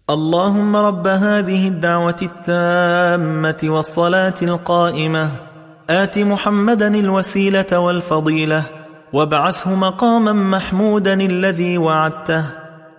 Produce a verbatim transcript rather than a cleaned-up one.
اللهم رب هذه الدعوة التامة والصلاة القائمة آت محمدا الوسيلة والفضيلة وابعثه مقاما محمودا الذي وعدته